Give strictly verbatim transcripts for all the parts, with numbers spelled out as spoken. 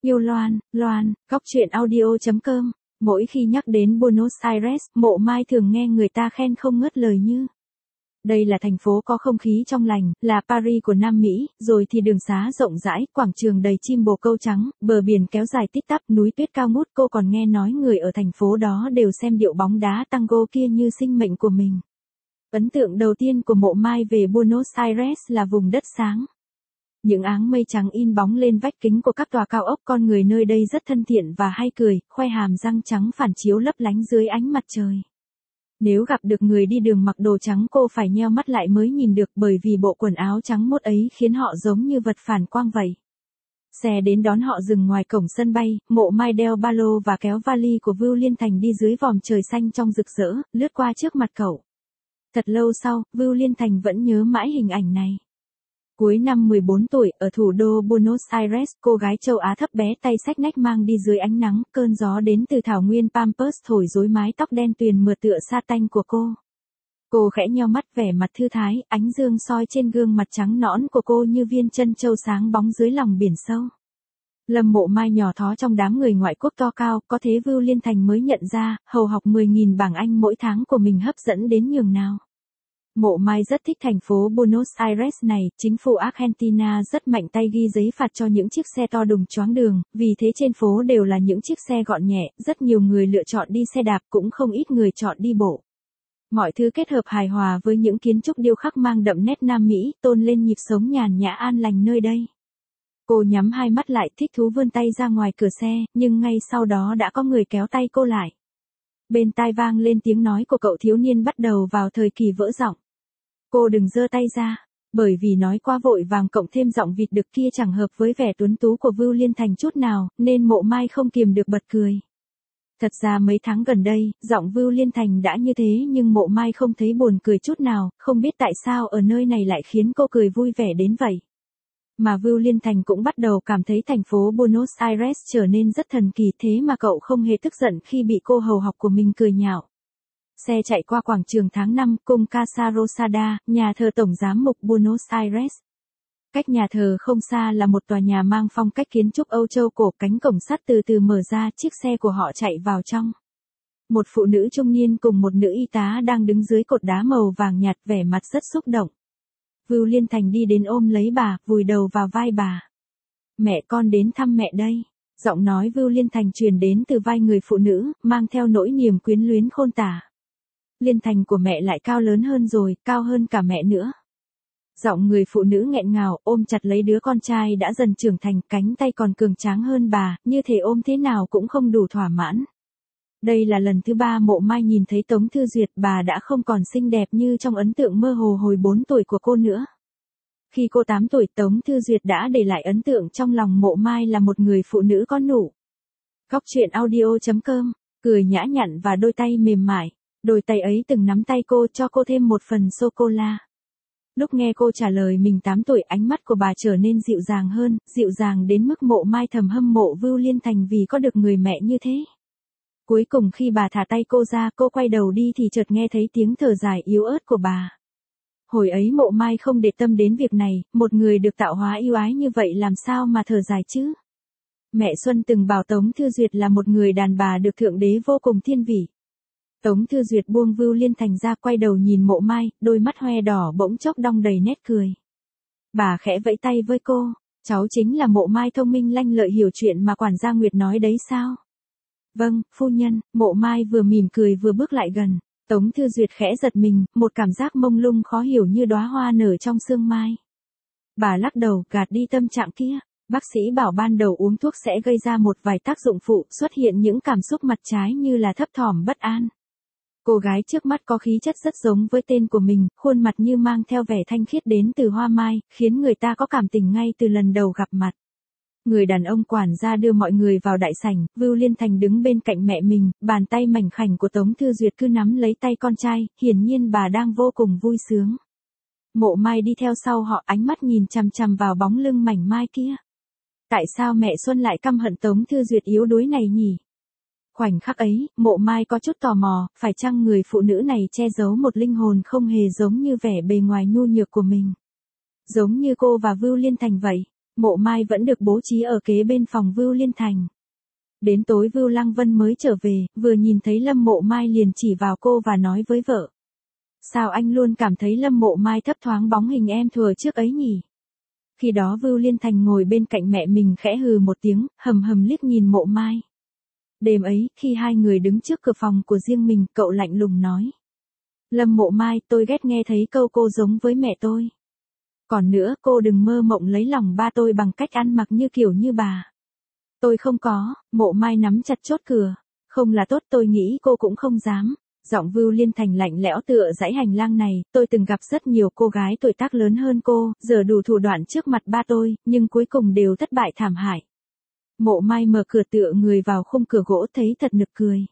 Yêu Loan, Loan, góc truyện audio.com. Mỗi khi nhắc đến Buenos Aires, Mộ Mai thường nghe người ta khen không ngớt lời như. Đây là thành phố có không khí trong lành, là Paris của Nam Mỹ, rồi thì đường xá rộng rãi, quảng trường đầy chim bồ câu trắng, bờ biển kéo dài tít tắp, núi tuyết cao ngút. Cô còn nghe nói người ở thành phố đó đều xem điệu bóng đá tango kia như sinh mệnh của mình. Ấn tượng đầu tiên của Mộ Mai về Buenos Aires là vùng đất sáng. Những áng mây trắng in bóng lên vách kính của các tòa cao ốc, con người nơi đây rất thân thiện và hay cười, khoe hàm răng trắng phản chiếu lấp lánh dưới ánh mặt trời. Nếu gặp được người đi đường mặc đồ trắng cô phải nheo mắt lại mới nhìn được, bởi vì bộ quần áo trắng muốt ấy khiến họ giống như vật phản quang vậy. Xe đến đón họ dừng ngoài cổng sân bay, Mộ Mai đeo ba lô và kéo vali của Vưu Liên Thành đi dưới vòm trời xanh trong rực rỡ, lướt qua trước mặt cậu. Thật lâu sau, Vưu Liên Thành vẫn nhớ mãi hình ảnh này. Cuối năm mười bốn tuổi, ở thủ đô Buenos Aires, cô gái châu Á thấp bé tay xách nách mang đi dưới ánh nắng, cơn gió đến từ thảo nguyên Pampas thổi rối mái tóc đen tuyền mượt tựa sa tanh của cô. Cô khẽ nheo mắt, vẻ mặt thư thái, ánh dương soi trên gương mặt trắng nõn của cô như viên chân châu sáng bóng dưới lòng biển sâu. Lâm Mộ Mai nhỏ thó trong đám người ngoại quốc to cao, có thế Vưu Liên Thành mới nhận ra, hầu học mười nghìn bảng Anh mỗi tháng của mình hấp dẫn đến nhường nào. Mộ Mai rất thích thành phố Buenos Aires này, chính phủ Argentina rất mạnh tay ghi giấy phạt cho những chiếc xe to đùng choáng đường, vì thế trên phố đều là những chiếc xe gọn nhẹ, rất nhiều người lựa chọn đi xe đạp, cũng không ít người chọn đi bộ. Mọi thứ kết hợp hài hòa với những kiến trúc điêu khắc mang đậm nét Nam Mỹ, tôn lên nhịp sống nhàn nhã an lành nơi đây. Cô nhắm hai mắt lại, thích thú vươn tay ra ngoài cửa xe, nhưng ngay sau đó đã có người kéo tay cô lại. Bên tai vang lên tiếng nói của cậu thiếu niên bắt đầu vào thời kỳ vỡ giọng. Cô đừng giơ tay ra, bởi vì nói qua vội vàng cộng thêm giọng vịt đực kia chẳng hợp với vẻ tuấn tú của Vưu Liên Thành chút nào, nên Mộ Mai không kiềm được bật cười. Thật ra mấy tháng gần đây, giọng Vưu Liên Thành đã như thế nhưng Mộ Mai không thấy buồn cười chút nào, không biết tại sao ở nơi này lại khiến cô cười vui vẻ đến vậy. Mà Vưu Liên Thành cũng bắt đầu cảm thấy thành phố Buenos Aires trở nên rất thần kỳ, thế mà cậu không hề tức giận khi bị cô hầu học của mình cười nhạo. Xe chạy qua quảng trường tháng năm, cung Casa Rosada, nhà thờ Tổng giám mục Buenos Aires. Cách nhà thờ không xa là một tòa nhà mang phong cách kiến trúc Âu Châu cổ, cánh cổng sắt từ từ mở ra, chiếc xe của họ chạy vào trong. Một phụ nữ trung niên cùng một nữ y tá đang đứng dưới cột đá màu vàng nhạt, vẻ mặt rất xúc động. Vưu Liên Thành đi đến ôm lấy bà, vùi đầu vào vai bà. Mẹ con đến thăm mẹ đây. Giọng nói Vưu Liên Thành truyền đến từ vai người phụ nữ, mang theo nỗi niềm quyến luyến khôn tả. Liên Thành của mẹ lại cao lớn hơn rồi, cao hơn cả mẹ nữa. Giọng người phụ nữ nghẹn ngào, ôm chặt lấy đứa con trai đã dần trưởng thành, cánh tay còn cường tráng hơn bà, như thể ôm thế nào cũng không đủ thỏa mãn. Đây là lần thứ ba Mộ Mai nhìn thấy Tống Thư Duyệt, bà đã không còn xinh đẹp như trong ấn tượng mơ hồ hồi bốn tuổi của cô nữa. Khi cô tám tuổi, Tống Thư Duyệt đã để lại ấn tượng trong lòng Mộ Mai là một người phụ nữ có nụ. Góc truyện audio.com, cười nhã nhặn và đôi tay mềm mại. Đôi tay ấy từng nắm tay cô, cho cô thêm một phần sô-cô-la. Lúc nghe cô trả lời mình tám tuổi, ánh mắt của bà trở nên dịu dàng hơn, dịu dàng đến mức Mộ Mai thầm hâm mộ Vưu Liên Thành vì có được người mẹ như thế. Cuối cùng khi bà thả tay cô ra, cô quay đầu đi thì chợt nghe thấy tiếng thở dài yếu ớt của bà. Hồi ấy Mộ Mai không để tâm đến việc này, một người được tạo hóa ưu ái như vậy làm sao mà thở dài chứ? Mẹ Xuân từng bảo Tống Thư Duyệt là một người đàn bà được Thượng Đế vô cùng thiên vị. Tống Thư Duyệt buông Vưu Liên Thành ra, quay đầu nhìn Mộ Mai, đôi mắt hoe đỏ bỗng chốc đong đầy nét cười. Bà khẽ vẫy tay với cô, cháu chính là Mộ Mai thông minh lanh lợi hiểu chuyện mà quản gia Nguyệt nói đấy sao? Vâng, phu nhân. Mộ Mai vừa mỉm cười vừa bước lại gần. Tống Thư Duyệt khẽ giật mình, một cảm giác mông lung khó hiểu như đóa hoa nở trong sương mai. Bà lắc đầu, gạt đi tâm trạng kia. Bác sĩ bảo ban đầu uống thuốc sẽ gây ra một vài tác dụng phụ, xuất hiện những cảm xúc mặt trái như là thấp thỏm bất an. Cô gái trước mắt có khí chất rất giống với tên của mình, khuôn mặt như mang theo vẻ thanh khiết đến từ hoa mai, khiến người ta có cảm tình ngay từ lần đầu gặp mặt. Người đàn ông quản gia đưa mọi người vào đại sảnh, Vưu Liên Thành đứng bên cạnh mẹ mình, bàn tay mảnh khảnh của Tống Thư Duyệt cứ nắm lấy tay con trai, hiển nhiên bà đang vô cùng vui sướng. Mộ Mai đi theo sau họ, ánh mắt nhìn chằm chằm vào bóng lưng mảnh mai kia. Tại sao mẹ Xuân lại căm hận Tống Thư Duyệt yếu đuối này nhỉ? Khoảnh khắc ấy, Mộ Mai có chút tò mò, phải chăng người phụ nữ này che giấu một linh hồn không hề giống như vẻ bề ngoài nhu nhược của mình? Giống như cô và Vưu Liên Thành vậy. Mộ Mai vẫn được bố trí ở kế bên phòng Vưu Liên Thành. Đến tối Vưu Lăng Vân mới trở về, vừa nhìn thấy Lâm Mộ Mai liền chỉ vào cô và nói với vợ. Sao anh luôn cảm thấy Lâm Mộ Mai thấp thoáng bóng hình em thuở trước ấy nhỉ? Khi đó Vưu Liên Thành ngồi bên cạnh mẹ mình khẽ hừ một tiếng, hầm hầm liếc nhìn Mộ Mai. Đêm ấy, khi hai người đứng trước cửa phòng của riêng mình, cậu lạnh lùng nói. Lâm Mộ Mai, tôi ghét nghe thấy câu cô giống với mẹ tôi. Còn nữa, cô đừng mơ mộng lấy lòng ba tôi bằng cách ăn mặc như kiểu như bà. Tôi không có. Mộ Mai nắm chặt chốt cửa. Không là tốt, tôi nghĩ cô cũng không dám. Giọng Vưu Liên Thành lạnh lẽo tựa dãy hành lang này, tôi từng gặp rất nhiều cô gái tuổi tác lớn hơn cô, giờ đủ thủ đoạn trước mặt ba tôi, nhưng cuối cùng đều thất bại thảm hại. Mộ Mai mở cửa tựa người vào khung cửa gỗ thấy thật nực cười.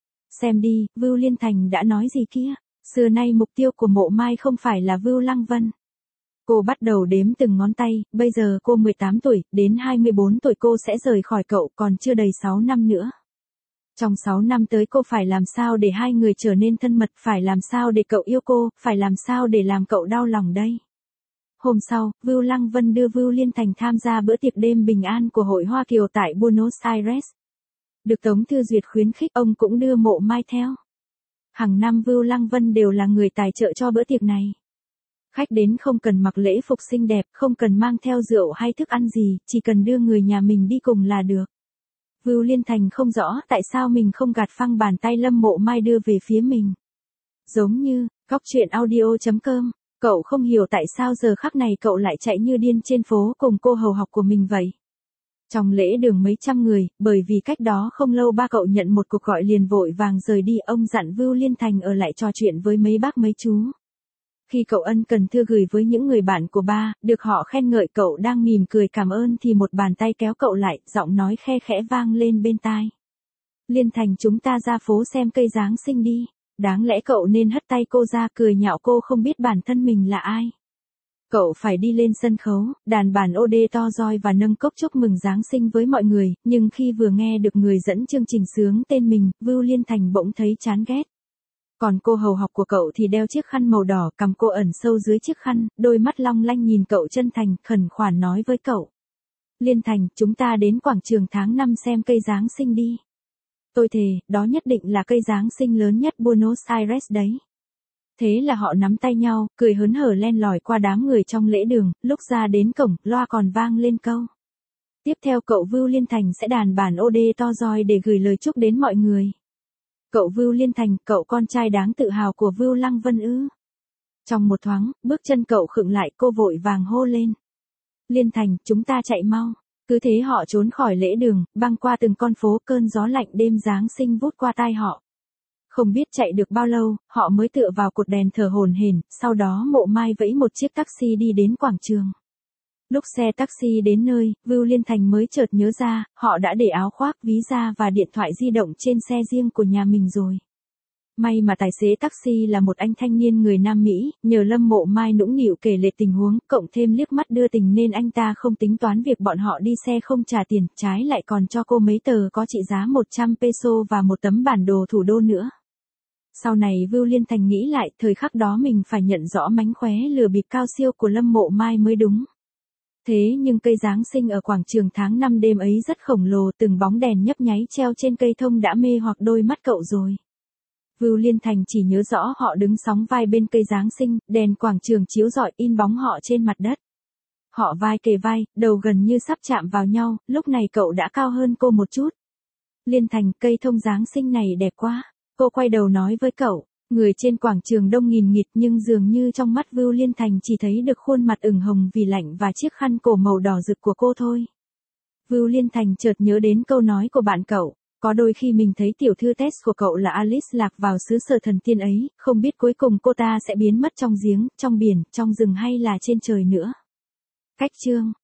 Xem đi, Vưu Liên Thành đã nói gì kia, xưa nay mục tiêu của Mộ Mai không phải là Vưu Lăng Vân. Cô bắt đầu đếm từng ngón tay, bây giờ cô mười tám tuổi, đến hai mươi bốn tuổi cô sẽ rời khỏi cậu, còn chưa đầy sáu năm nữa. Trong sáu năm tới cô phải làm sao để hai người trở nên thân mật, phải làm sao để cậu yêu cô, phải làm sao để làm cậu đau lòng đây. Hôm sau, Vưu Lăng Vân đưa Vưu Liên Thành tham gia bữa tiệc đêm bình an của Hội Hoa Kiều tại Buenos Aires. Được Tống Thư Duyệt khuyến khích, ông cũng đưa Mộ Mai theo. Hàng năm Vưu Lăng Vân đều là người tài trợ cho bữa tiệc này. Khách đến không cần mặc lễ phục xinh đẹp, không cần mang theo rượu hay thức ăn gì, chỉ cần đưa người nhà mình đi cùng là được. Vưu Liên Thành không rõ tại sao mình không gạt phăng bàn tay Lâm Mộ Mai đưa về phía mình. Giống như, góc truyện audio chấm com, cậu không hiểu tại sao giờ khắc này cậu lại chạy như điên trên phố cùng cô hầu học của mình vậy. Trong lễ đường mấy trăm người, bởi vì cách đó không lâu ba cậu nhận một cuộc gọi liền vội vàng rời đi, ông dặn Vưu Liên Thành ở lại trò chuyện với mấy bác mấy chú. Khi cậu ân cần thư gửi với những người bạn của ba, được họ khen ngợi, cậu đang mỉm cười cảm ơn thì một bàn tay kéo cậu lại, giọng nói khe khẽ vang lên bên tai. Liên Thành, chúng ta ra phố xem cây Giáng sinh đi. Đáng lẽ cậu nên hất tay cô ra, cười nhạo cô không biết bản thân mình là ai. Cậu phải đi lên sân khấu, đàn bản ô đê to roi và nâng cốc chúc mừng Giáng sinh với mọi người, nhưng khi vừa nghe được người dẫn chương trình sướng tên mình, Vưu Liên Thành bỗng thấy chán ghét. Còn cô hầu học của cậu thì đeo chiếc khăn màu đỏ, cằm cô ẩn sâu dưới chiếc khăn, đôi mắt long lanh nhìn cậu chân thành, khẩn khoản nói với cậu. Liên Thành, chúng ta đến quảng trường tháng năm xem cây Giáng sinh đi. Tôi thề, đó nhất định là cây Giáng sinh lớn nhất Buenos Aires đấy. Thế là họ nắm tay nhau, cười hớn hở len lỏi qua đám người trong lễ đường, lúc ra đến cổng, loa còn vang lên câu. Tiếp theo cậu Vưu Liên Thành sẽ đàn bản ô đê to roi để gửi lời chúc đến mọi người. Cậu Vưu Liên Thành, cậu con trai đáng tự hào của Vưu Lăng Vân ư. Trong một thoáng, bước chân cậu khựng lại, cô vội vàng hô lên. Liên Thành, chúng ta chạy mau. Cứ thế họ trốn khỏi lễ đường, băng qua từng con phố, cơn gió lạnh đêm Giáng sinh vút qua tai họ. Không biết chạy được bao lâu, họ mới tựa vào cột đèn thở hổn hển, sau đó Mộ Mai vẫy một chiếc taxi đi đến quảng trường. Lúc xe taxi đến nơi, Vưu Liên Thành mới chợt nhớ ra, họ đã để áo khoác, ví da và điện thoại di động trên xe riêng của nhà mình rồi. May mà tài xế taxi là một anh thanh niên người Nam Mỹ, nhờ Lâm Mộ Mai nũng nịu kể lể tình huống, cộng thêm liếc mắt đưa tình nên anh ta không tính toán việc bọn họ đi xe không trả tiền, trái lại còn cho cô mấy tờ có trị giá một trăm peso và một tấm bản đồ thủ đô nữa. Sau này Vưu Liên Thành nghĩ lại, thời khắc đó mình phải nhận rõ mánh khóe lừa bịp cao siêu của Lâm Mộ Mai mới đúng. Thế nhưng cây Giáng sinh ở quảng trường tháng năm đêm ấy rất khổng lồ, từng bóng đèn nhấp nháy treo trên cây thông đã mê hoặc đôi mắt cậu rồi. Vưu Liên Thành chỉ nhớ rõ họ đứng sóng vai bên cây Giáng sinh, đèn quảng trường chiếu rọi in bóng họ trên mặt đất. Họ vai kề vai, đầu gần như sắp chạm vào nhau, lúc này cậu đã cao hơn cô một chút. Liên Thành, cây thông Giáng sinh này đẹp quá. Cô quay đầu nói với cậu. Người trên quảng trường đông nghìn nghịt nhưng dường như trong mắt Vưu Liên Thành chỉ thấy được khuôn mặt ửng hồng vì lạnh và chiếc khăn cổ màu đỏ rực của cô thôi. Vưu Liên Thành chợt nhớ đến câu nói của bạn cậu. Có đôi khi mình thấy tiểu thư Tess của cậu là Alice lạc vào xứ sở thần tiên ấy, không biết cuối cùng cô ta sẽ biến mất trong giếng, trong biển, trong rừng hay là trên trời nữa. Cách chương